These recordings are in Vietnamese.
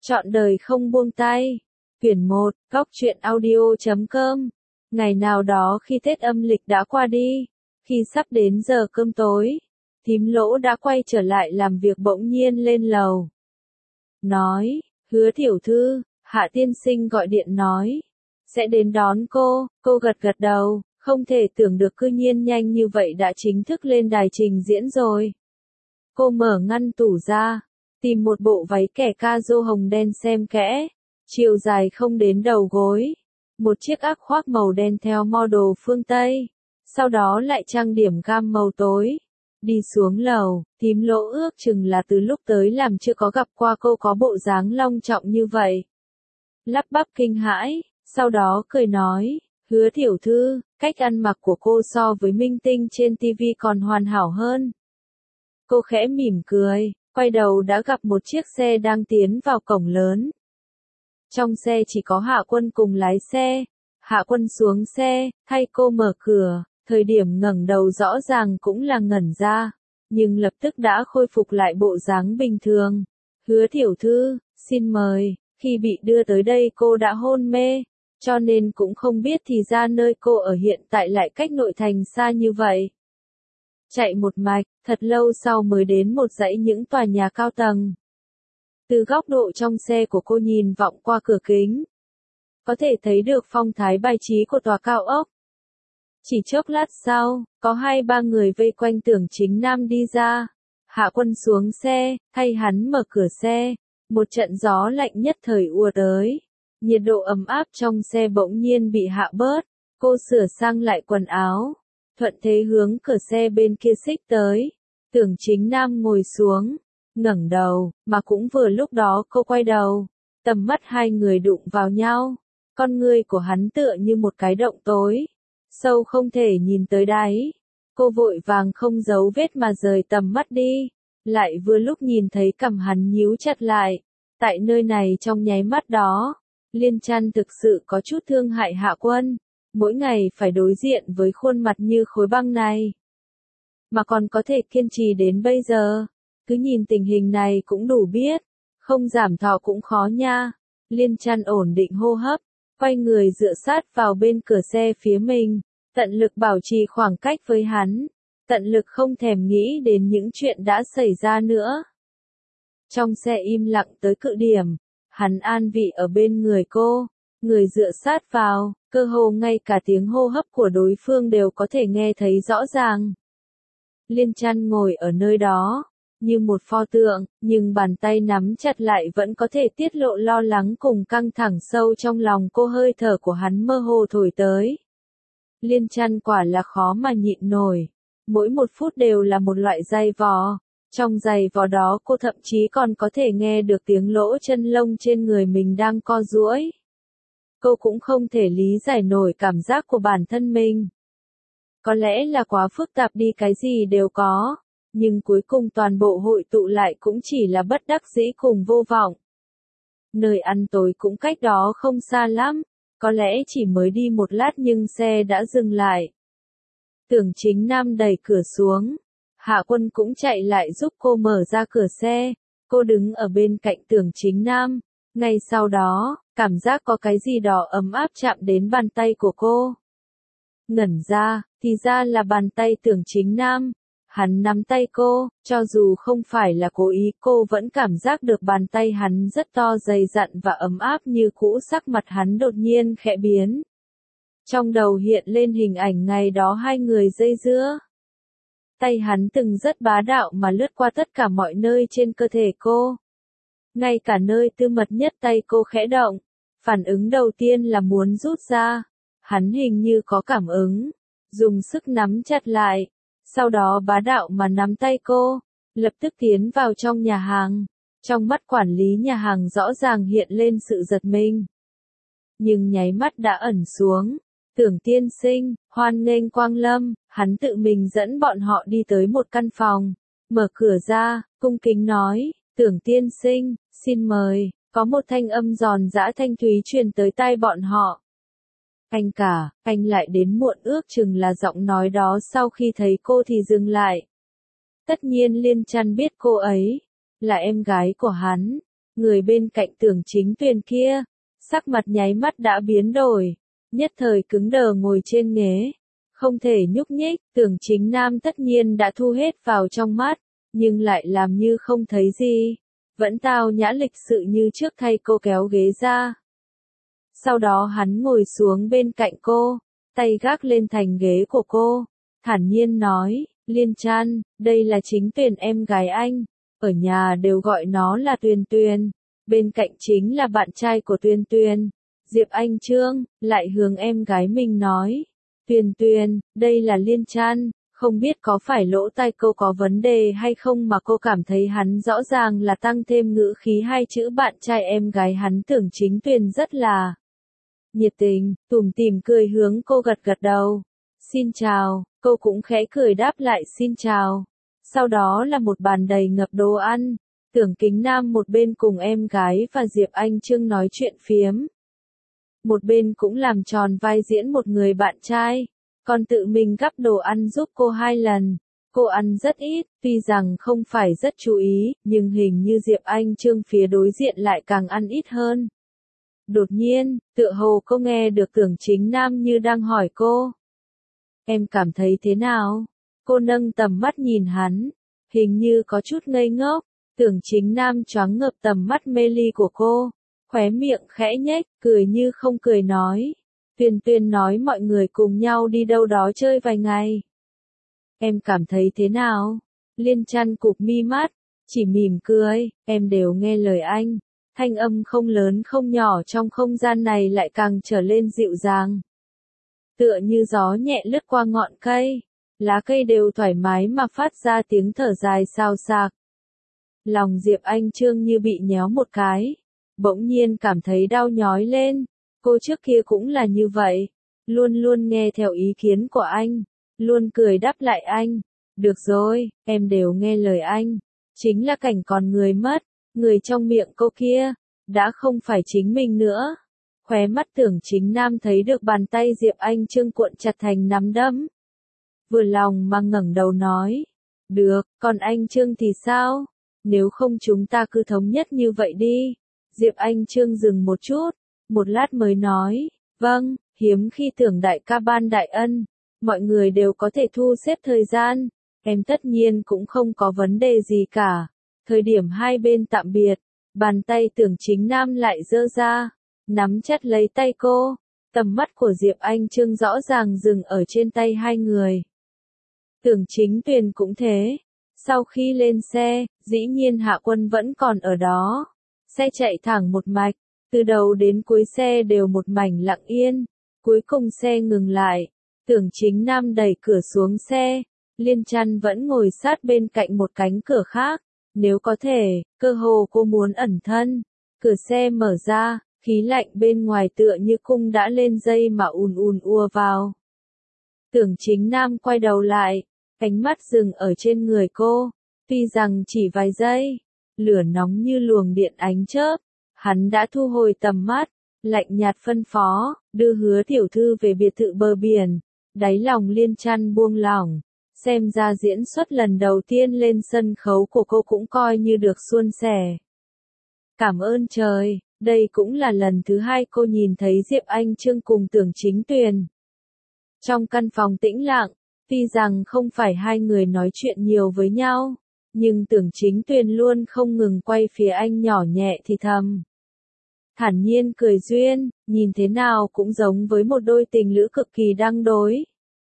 Trọn đời không buông tay. Quyển 1, Góc truyện audio.com. Ngày nào đó khi Tết âm lịch đã qua đi, khi sắp đến giờ cơm tối, thím Lỗ đã quay trở lại làm việc bỗng nhiên lên lầu. Nói, Hứa tiểu thư, Hạ tiên sinh gọi điện nói, sẽ đến đón cô gật gật đầu, không thể tưởng được cư nhiên nhanh như vậy đã chính thức lên đài trình diễn rồi. Cô mở ngăn tủ ra, tìm một bộ váy kẻ ca rô hồng đen xem kẽ, chiều dài không đến đầu gối, một chiếc áo khoác màu đen theo model phương Tây, sau đó lại trang điểm gam màu tối. Đi xuống lầu, thím Lỗ ước chừng là từ lúc tới làm chưa có gặp qua cô có bộ dáng long trọng như vậy. Lắp bắp kinh hãi, sau đó cười nói, Hứa tiểu thư, cách ăn mặc của cô so với minh tinh trên TV còn hoàn hảo hơn. Cô khẽ mỉm cười, quay đầu đã gặp một chiếc xe đang tiến vào cổng lớn. Trong xe chỉ có Hạ Quân cùng lái xe. Hạ Quân xuống xe, thay cô mở cửa, thời điểm ngẩng đầu rõ ràng cũng là ngẩn ra, nhưng lập tức đã khôi phục lại bộ dáng bình thường. Hứa tiểu thư, xin mời, khi bị đưa tới đây cô đã hôn mê, cho nên cũng không biết thì ra nơi cô ở hiện tại lại cách nội thành xa như vậy. Chạy một mạch, thật lâu sau mới đến một dãy những tòa nhà cao tầng. Từ góc độ trong xe của cô nhìn vọng qua cửa kính, có thể thấy được phong thái bài trí của tòa cao ốc. Chỉ chốc lát sau, có 2-3 người vây quanh Tưởng Chính Nam đi ra. Hạ Quân xuống xe, thay hắn mở cửa xe. Một trận gió lạnh nhất thời ùa tới. Nhiệt độ ấm áp trong xe bỗng nhiên bị hạ bớt. Cô sửa sang lại quần áo, thuận thế hướng cửa xe bên kia xích tới. Tưởng Chính Nam ngồi xuống, ngẩng đầu, mà cũng vừa lúc đó cô quay đầu. Tầm mắt hai người đụng vào nhau. Con ngươi của hắn tựa như một cái động tối, sâu không thể nhìn tới đáy. Cô vội vàng không giấu vết mà rời tầm mắt đi, lại vừa lúc nhìn thấy cằm hắn nhíu chặt lại. Tại nơi này trong nháy mắt đó, Liên Trăn thực sự có chút thương hại Hạ Quân, mỗi ngày phải đối diện với khuôn mặt như khối băng này. Mà còn có thể kiên trì đến bây giờ, cứ nhìn tình hình này cũng đủ biết, không giảm thọ cũng khó nha. Liên Trăn ổn định hô hấp, quay người dựa sát vào bên cửa xe phía mình, tận lực bảo trì khoảng cách với hắn, tận lực không thèm nghĩ đến những chuyện đã xảy ra nữa. Trong xe im lặng tới cực điểm, hắn an vị ở bên người cô, người dựa sát vào, cơ hồ ngay cả tiếng hô hấp của đối phương đều có thể nghe thấy rõ ràng. Liên Trăn ngồi ở nơi đó, như một pho tượng, nhưng bàn tay nắm chặt lại vẫn có thể tiết lộ lo lắng cùng căng thẳng sâu trong lòng cô. Hơi thở của hắn mơ hồ thổi tới. Liên Trăn quả là khó mà nhịn nổi. Mỗi một phút đều là một loại giày vò. Trong giày vò đó cô thậm chí còn có thể nghe được tiếng lỗ chân lông trên người mình đang co duỗi. Cô cũng không thể lý giải nổi cảm giác của bản thân mình. Có lẽ là quá phức tạp đi, cái gì đều có. Nhưng cuối cùng toàn bộ hội tụ lại cũng chỉ là bất đắc dĩ cùng vô vọng. Nơi ăn tối cũng cách đó không xa lắm, có lẽ chỉ mới đi một lát nhưng xe đã dừng lại. Tưởng Chính Nam đẩy cửa xuống, Hạ Quân cũng chạy lại giúp cô mở ra cửa xe, cô đứng ở bên cạnh Tưởng Chính Nam, ngay sau đó, cảm giác có cái gì đó ấm áp chạm đến bàn tay của cô. Ngẩn ra, thì ra là bàn tay Tưởng Chính Nam. Hắn nắm tay cô, cho dù không phải là cố ý cô vẫn cảm giác được bàn tay hắn rất to dày dặn và ấm áp như cũ. Sắc mặt hắn đột nhiên khẽ biến. Trong đầu hiện lên hình ảnh ngày đó hai người dây dưa. Tay hắn từng rất bá đạo mà lướt qua tất cả mọi nơi trên cơ thể cô. Ngay cả nơi tư mật nhất tay cô khẽ động. Phản ứng đầu tiên là muốn rút ra. Hắn hình như có cảm ứng, dùng sức nắm chặt lại. Sau đó bá đạo mà nắm tay cô, lập tức tiến vào trong nhà hàng. Trong mắt quản lý nhà hàng rõ ràng hiện lên sự giật mình. Nhưng nháy mắt đã ẩn xuống. Tưởng tiên sinh, hoan nghênh quang lâm, hắn tự mình dẫn bọn họ đi tới một căn phòng. Mở cửa ra, cung kính nói, Tưởng tiên sinh, xin mời. Có một thanh âm giòn giã thanh thúy truyền tới tai bọn họ. Anh lại đến muộn, ước chừng là giọng nói đó sau khi thấy cô thì dừng lại. Tất nhiên Liên Trăn biết cô ấy là em gái của hắn, Người bên cạnh Tưởng Chính Tuyền kia, sắc mặt nháy mắt đã biến đổi, nhất thời cứng đờ ngồi trên ghế, không thể nhúc nhích. Tưởng Chính Nam tất nhiên đã thu hết vào trong mắt, nhưng lại làm như không thấy gì, vẫn tao nhã lịch sự như trước thay cô kéo ghế ra. Sau đó hắn ngồi xuống bên cạnh cô, tay gác lên thành ghế của cô, thản nhiên nói, Liên Trăn, đây là Chính Tuyền em gái anh, ở nhà đều gọi nó là Tuyền Tuyền, bên cạnh chính là bạn trai của Tuyền Tuyền. Diệp Anh Trương lại hướng em gái mình nói, Tuyền Tuyền, đây là Liên Trăn. Không biết có phải lỗ tai cô có vấn đề hay không mà cô cảm thấy hắn rõ ràng là tăng thêm ngữ khí hai chữ bạn trai em gái hắn. Tưởng Chính Tuyền rất là nhiệt tình, tủm tỉm cười hướng cô gật gật đầu. Xin chào, cô cũng khẽ cười đáp lại xin chào. Sau đó là một bàn đầy ngập đồ ăn. Tưởng Kính Nam một bên cùng em gái và Diệp Anh Trương nói chuyện phiếm, một bên cũng làm tròn vai diễn một người bạn trai, còn tự mình gắp đồ ăn giúp cô 2 lần. Cô ăn rất ít, tuy rằng không phải rất chú ý, nhưng hình như Diệp Anh Trương phía đối diện lại càng ăn ít hơn. Đột nhiên, tựa hồ cô nghe được Tưởng Chính Nam như đang hỏi cô. Em cảm thấy thế nào? Cô nâng tầm mắt nhìn hắn, hình như có chút ngây ngốc. Tưởng Chính Nam choáng ngợp tầm mắt mê ly của cô, khóe miệng khẽ nhếch, cười như không cười nói. Tuyền Tuyền nói mọi người cùng nhau đi đâu đó chơi vài ngày. Em cảm thấy thế nào? Liên Trăn cụp mi mắt, chỉ mỉm cười, em đều nghe lời anh. Thanh âm không lớn không nhỏ trong không gian này lại càng trở lên dịu dàng. Tựa như gió nhẹ lướt qua ngọn cây, lá cây đều thoải mái mà phát ra tiếng thở dài xao xạc. Lòng Diệp Anh Trương như bị nhéo một cái, bỗng nhiên cảm thấy đau nhói lên. Cô trước kia cũng là như vậy, luôn luôn nghe theo ý kiến của anh, luôn cười đáp lại anh. Được rồi, em đều nghe lời anh. Chính là cảnh còn người mất, người trong miệng cô kia, đã không phải chính mình nữa. Khóe mắt Tưởng Chính Nam thấy được bàn tay Diệp Anh Trương cuộn chặt thành nắm đấm. Vừa lòng mà ngẩng đầu nói, được, còn anh Trương thì sao? Nếu không chúng ta cứ thống nhất như vậy đi. Diệp Anh Trương dừng một chút, một lát mới nói, vâng, hiếm khi Tưởng đại ca ban đại ân, mọi người đều có thể thu xếp thời gian, em tất nhiên cũng không có vấn đề gì cả. Thời điểm hai bên tạm biệt, bàn tay Tưởng Chính Nam lại giơ ra, nắm chặt lấy tay cô, tầm mắt của Diệp Anh Trương rõ ràng dừng ở trên tay hai người. Tưởng Chính Tuyền cũng thế. Sau khi lên xe, dĩ nhiên Hạ Quân vẫn còn ở đó. Xe chạy thẳng một mạch, từ đầu đến cuối xe đều một mảnh lặng yên. Cuối cùng xe ngừng lại, Tưởng Chính Nam đẩy cửa xuống xe, Liên Trăn vẫn ngồi sát bên cạnh một cánh cửa khác. Nếu có thể, cơ hồ cô muốn ẩn thân. Cửa xe mở ra, khí lạnh bên ngoài tựa như cung đã lên dây mà ùn ùn ùa vào. Tưởng Chính Nam quay đầu lại, ánh mắt dừng ở trên người cô, tuy rằng chỉ vài giây, lửa nóng như luồng điện ánh chớp, hắn đã thu hồi tầm mắt, lạnh nhạt phân phó, đưa Hứa tiểu thư về biệt thự bờ biển. Đáy lòng Liên Trăn buông lỏng, xem ra diễn xuất lần đầu tiên lên sân khấu của cô cũng coi như được suôn sẻ. Cảm ơn trời, đây cũng là lần thứ hai cô nhìn thấy Diệp Anh Trương cùng Tưởng Chính Tuyền. Trong căn phòng tĩnh lặng, tuy rằng không phải hai người nói chuyện nhiều với nhau, nhưng Tưởng Chính Tuyền luôn không ngừng quay phía anh nhỏ nhẹ thì thầm. Thản nhiên cười duyên, nhìn thế nào cũng giống với một đôi tình lữ cực kỳ đăng đối.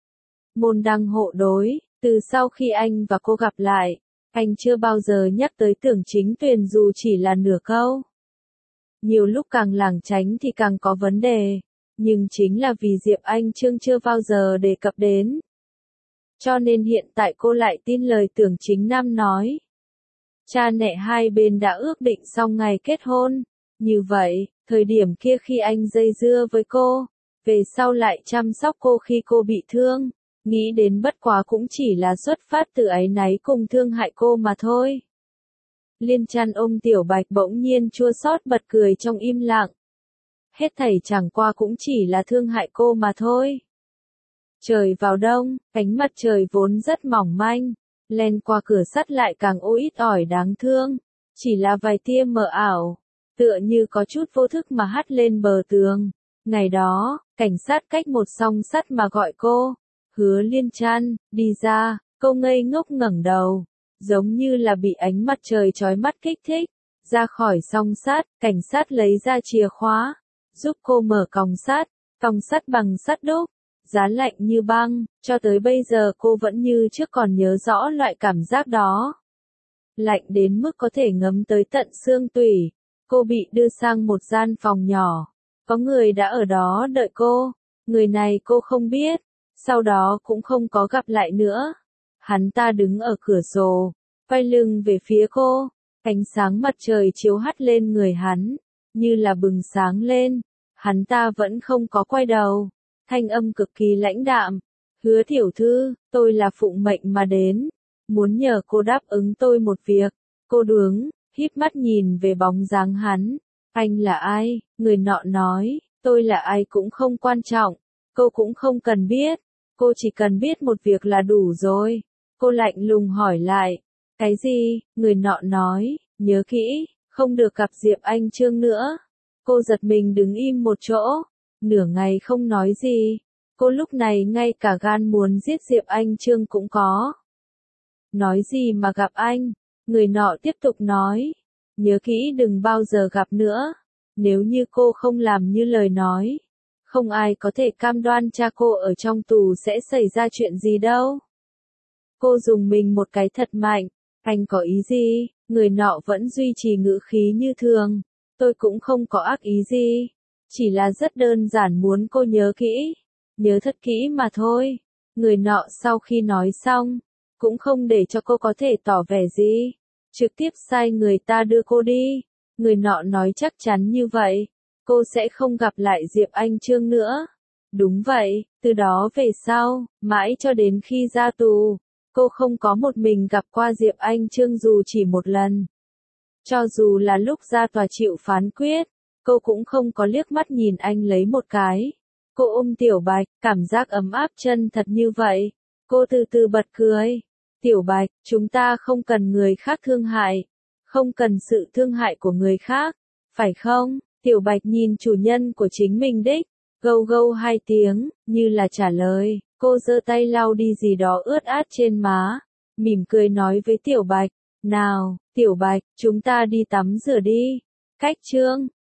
Môn đăng hộ đối, từ sau khi anh và cô gặp lại, anh chưa bao giờ nhắc tới Tưởng Chính Tuyền dù chỉ là nửa câu. Nhiều lúc càng lảng tránh thì càng có vấn đề, nhưng chính là vì Diệp Anh Trương chưa bao giờ đề cập đến. Cho nên hiện tại cô lại tin lời Tưởng Chính Nam nói. Cha mẹ hai bên đã ước định xong ngày kết hôn. Như vậy, thời điểm kia khi anh dây dưa với cô, về sau lại chăm sóc cô khi cô bị thương, nghĩ đến bất quá cũng chỉ là xuất phát từ áy náy cùng thương hại cô mà thôi. Liên Trăn ôm Tiểu Bạch bỗng nhiên chua xót bật cười trong im lặng. Hết thảy chẳng qua cũng chỉ là thương hại cô mà thôi. Trời vào đông, ánh mặt trời vốn rất mỏng manh, len qua cửa sắt lại càng ô ít ỏi đáng thương. chỉ là vài tia mờ ảo, tựa như có chút vô thức mà hắt lên bờ tường. Ngày đó, cảnh sát cách một song sắt mà gọi cô, Hứa Liên Trăn, đi ra, cô ngây ngốc ngẩng đầu, giống như là bị ánh mặt trời chói mắt kích thích. Ra khỏi song sắt, cảnh sát lấy ra chìa khóa, giúp cô mở còng sắt bằng sắt đúc, giá lạnh như băng, cho tới bây giờ cô vẫn như trước còn nhớ rõ loại cảm giác đó. Lạnh đến mức có thể ngấm tới tận xương tủy. Cô bị đưa sang một gian phòng nhỏ. Có người đã ở đó đợi cô. Người này cô không biết. Sau đó cũng không có gặp lại nữa. Hắn ta đứng ở cửa sổ, quay lưng về phía cô. Ánh sáng mặt trời chiếu hắt lên người hắn, như là bừng sáng lên. Hắn ta vẫn không có quay đầu. Thanh âm cực kỳ lãnh đạm. Hứa tiểu thư, tôi là phụng mệnh mà đến. Muốn nhờ cô đáp ứng tôi một việc. Cô đứng, híp mắt nhìn về bóng dáng hắn. Anh là ai? Người nọ nói, tôi là ai cũng không quan trọng. Cô cũng không cần biết. Cô chỉ cần biết một việc là đủ rồi. Cô lạnh lùng hỏi lại. Cái gì? Người nọ nói, nhớ kỹ, không được gặp Diệp Anh Trương nữa. Cô giật mình đứng im một chỗ. Nửa ngày không nói gì. Cô lúc này ngay cả gan muốn giết Diệp Anh Trương cũng có. Nói gì mà gặp anh? Người nọ tiếp tục nói. Nhớ kỹ đừng bao giờ gặp nữa. Nếu như cô không làm như lời nói, không ai có thể cam đoan cha cô ở trong tù sẽ xảy ra chuyện gì đâu. Cô dùng mình một cái thật mạnh. Anh có ý gì? Người nọ vẫn duy trì ngữ khí như thường. Tôi cũng không có ác ý gì. Chỉ là rất đơn giản muốn cô nhớ kỹ. Nhớ thật kỹ mà thôi. Người nọ sau khi nói xong, cũng không để cho cô có thể tỏ vẻ gì. Trực tiếp sai người ta đưa cô đi. Người nọ nói chắc chắn như vậy. Cô sẽ không gặp lại Diệp Anh Trương nữa. Đúng vậy, từ đó về sau, mãi cho đến khi ra tù, cô không có một mình gặp qua Diệp Anh Trương dù chỉ một lần. Cho dù là lúc ra tòa chịu phán quyết, cô cũng không có liếc mắt nhìn anh lấy một cái. Cô ôm Tiểu Bạch, cảm giác ấm áp chân thật như vậy. Cô từ từ bật cười. Tiểu Bạch, chúng ta không cần người khác thương hại. Không cần sự thương hại của người khác. Phải không? Tiểu Bạch nhìn chủ nhân của chính mình đích. Gâu gâu hai tiếng, như là trả lời. Cô giơ tay lau đi gì đó ướt át trên má. Mỉm cười nói với Tiểu Bạch. Nào, Tiểu Bạch, chúng ta đi tắm rửa đi. Cách Trương.